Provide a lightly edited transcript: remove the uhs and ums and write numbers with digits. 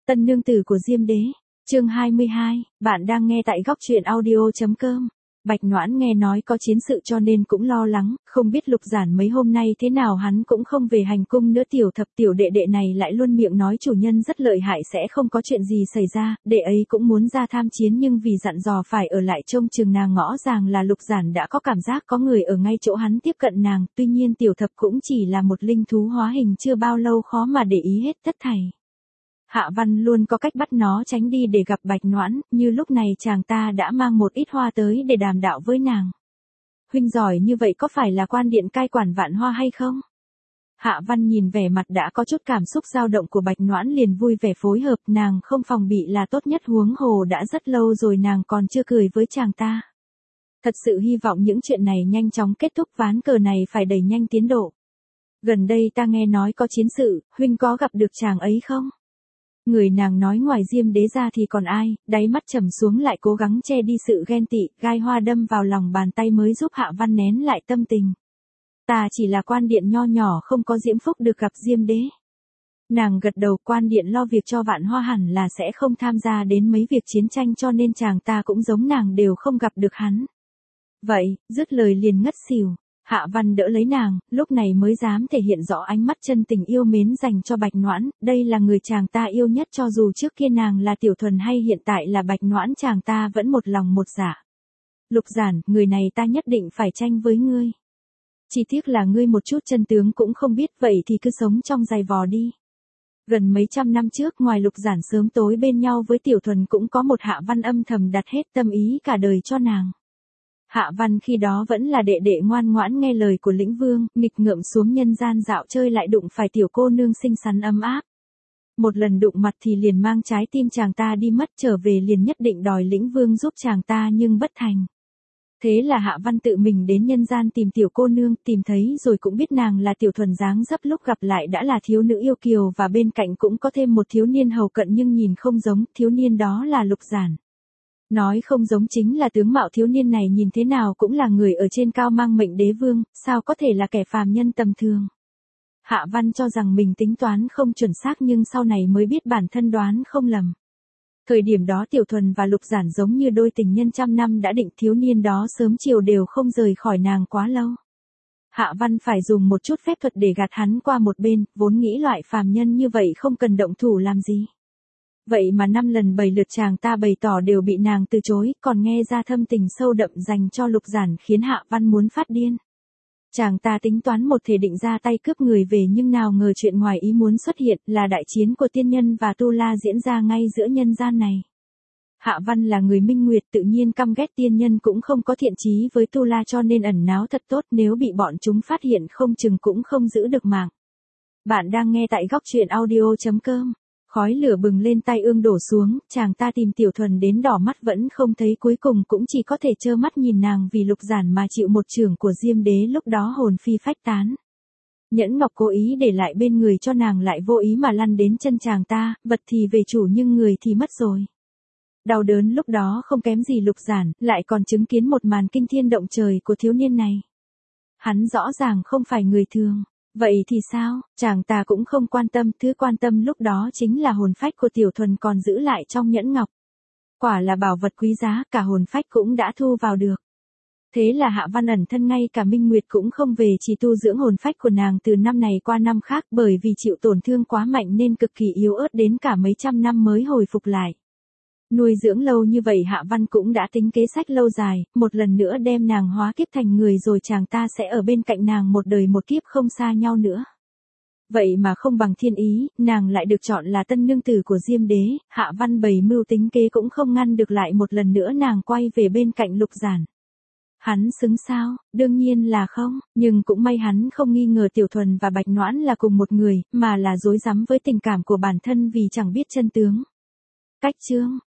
Tân nương tử của Diêm Đế, chương 22, bạn đang nghe tại góc truyện audio.com. Bạch Noãn nghe nói có chiến sự cho nên cũng lo lắng, không biết Lục Giản mấy hôm nay thế nào, hắn cũng không về hành cung nữa. Tiểu Thập tiểu đệ đệ này lại luôn miệng nói chủ nhân rất lợi hại, sẽ không có chuyện gì xảy ra, đệ ấy cũng muốn ra tham chiến nhưng vì dặn dò phải ở lại trông chừng nàng, ngõ ràng là Lục Giản đã có cảm giác có người ở ngay chỗ hắn tiếp cận nàng, tuy nhiên Tiểu Thập cũng chỉ là một linh thú hóa hình chưa bao lâu, khó mà để ý hết tất thảy. Hạ Văn luôn có cách bắt nó tránh đi để gặp Bạch Noãn, như lúc này chàng ta đã mang một ít hoa tới để đàm đạo với nàng. Huynh giỏi như vậy có phải là quan điện cai quản vạn hoa hay không? Hạ Văn nhìn vẻ mặt đã có chút cảm xúc dao động của Bạch Noãn liền vui vẻ phối hợp, nàng không phòng bị là tốt nhất, huống hồ đã rất lâu rồi nàng còn chưa cười với chàng ta. Thật sự hy vọng những chuyện này nhanh chóng kết thúc, ván cờ này phải đẩy nhanh tiến độ. Gần đây ta nghe nói có chiến sự, huynh có gặp được chàng ấy không? Người nàng nói ngoài Diêm Đế ra thì còn ai, đáy mắt trầm xuống lại cố gắng che đi sự ghen tị, gai hoa đâm vào lòng bàn tay mới giúp Hạ Văn nén lại tâm tình. Ta chỉ là quan điện nho nhỏ không có diễm phúc được gặp Diêm Đế. Nàng gật đầu, quan điện lo việc cho vạn hoa hẳn là sẽ không tham gia đến mấy việc chiến tranh, cho nên chàng ta cũng giống nàng đều không gặp được hắn. Vậy, dứt lời liền ngất xỉu. Hạ Văn đỡ lấy nàng, lúc này mới dám thể hiện rõ ánh mắt chân tình yêu mến dành cho Bạch Noãn, đây là người chàng ta yêu nhất, cho dù trước kia nàng là Tiểu Thuần hay hiện tại là Bạch Noãn, chàng ta vẫn một lòng một dạ. Lục Giản, người này ta nhất định phải tranh với ngươi. Chỉ tiếc là ngươi một chút chân tướng cũng không biết, vậy thì cứ sống trong giày vò đi. Gần mấy trăm năm trước, ngoài Lục Giản sớm tối bên nhau với Tiểu Thuần, cũng có một Hạ Văn âm thầm đặt hết tâm ý cả đời cho nàng. Hạ Văn khi đó vẫn là đệ đệ ngoan ngoãn nghe lời của Lĩnh Vương, nghịch ngợm xuống nhân gian dạo chơi lại đụng phải tiểu cô nương xinh xắn ấm áp. Một lần đụng mặt thì liền mang trái tim chàng ta đi mất, trở về liền nhất định đòi Lĩnh Vương giúp chàng ta nhưng bất thành. Thế là Hạ Văn tự mình đến nhân gian tìm tiểu cô nương, tìm thấy rồi cũng biết nàng là Tiểu Thuần, dáng dấp lúc gặp lại đã là thiếu nữ yêu kiều, và bên cạnh cũng có thêm một thiếu niên hầu cận nhưng nhìn không giống, thiếu niên đó là Lục Giản. Nói không giống chính là tướng mạo thiếu niên này nhìn thế nào cũng là người ở trên cao, mang mệnh đế vương, sao có thể là kẻ phàm nhân tầm thường. Hạ Văn cho rằng mình tính toán không chuẩn xác nhưng sau này mới biết bản thân đoán không lầm. Thời điểm đó Tiểu Thuần và Lục Giản giống như đôi tình nhân trăm năm đã định, thiếu niên đó sớm chiều đều không rời khỏi nàng quá lâu. Hạ Văn phải dùng một chút phép thuật để gạt hắn qua một bên, vốn nghĩ loại phàm nhân như vậy không cần động thủ làm gì. Vậy mà 5 lần 7 lượt chàng ta bày tỏ đều bị nàng từ chối, còn nghe ra thâm tình sâu đậm dành cho Lục Giản khiến Hạ Văn muốn phát điên. Chàng ta tính toán một thể định ra tay cướp người về, nhưng nào ngờ chuyện ngoài ý muốn xuất hiện, là đại chiến của tiên nhân và tu la diễn ra ngay giữa nhân gian này. Hạ Văn là người minh nguyệt, tự nhiên căm ghét tiên nhân cũng không có thiện chí với tu la, cho nên ẩn náu thật tốt, nếu bị bọn chúng phát hiện không chừng cũng không giữ được mạng. Bạn đang nghe tại góc truyện audio.com. Khói lửa bừng lên, tai ương đổ xuống, chàng ta tìm Tiểu Thuần đến đỏ mắt vẫn không thấy, cuối cùng cũng chỉ có thể trơ mắt nhìn nàng vì Lục Giản mà chịu một chưởng của Diêm Đế, lúc đó hồn phi phách tán. Nhẫn ngọc cố ý để lại bên người cho nàng lại vô ý mà lăn đến chân chàng ta, vật thì về chủ nhưng người thì mất rồi. Đau đớn lúc đó không kém gì Lục Giản, lại còn chứng kiến một màn kinh thiên động trời của thiếu niên này. Hắn rõ ràng không phải người thường. Vậy thì sao, chàng ta cũng không quan tâm, thứ quan tâm lúc đó chính là hồn phách của Tiểu Thuần còn giữ lại trong nhẫn ngọc. Quả là bảo vật quý giá, cả hồn phách cũng đã thu vào được. Thế là Hạ Văn ẩn thân, ngay cả Minh Nguyệt cũng không về, chỉ tu dưỡng hồn phách của nàng từ năm này qua năm khác, bởi vì chịu tổn thương quá mạnh nên cực kỳ yếu ớt, đến cả mấy trăm năm mới hồi phục lại. Nuôi dưỡng lâu như vậy Hạ Văn cũng đã tính kế sách lâu dài, một lần nữa đem nàng hóa kiếp thành người rồi chàng ta sẽ ở bên cạnh nàng một đời một kiếp không xa nhau nữa. Vậy mà không bằng thiên ý, nàng lại được chọn là tân nương tử của Diêm Đế, Hạ Văn bày mưu tính kế cũng không ngăn được, lại một lần nữa nàng quay về bên cạnh Lục Giản. Hắn xứng sao, đương nhiên là không, nhưng cũng may hắn không nghi ngờ Tiểu Thuần và Bạch Noãn là cùng một người, mà là dối rắm với tình cảm của bản thân vì chẳng biết chân tướng. Cách chương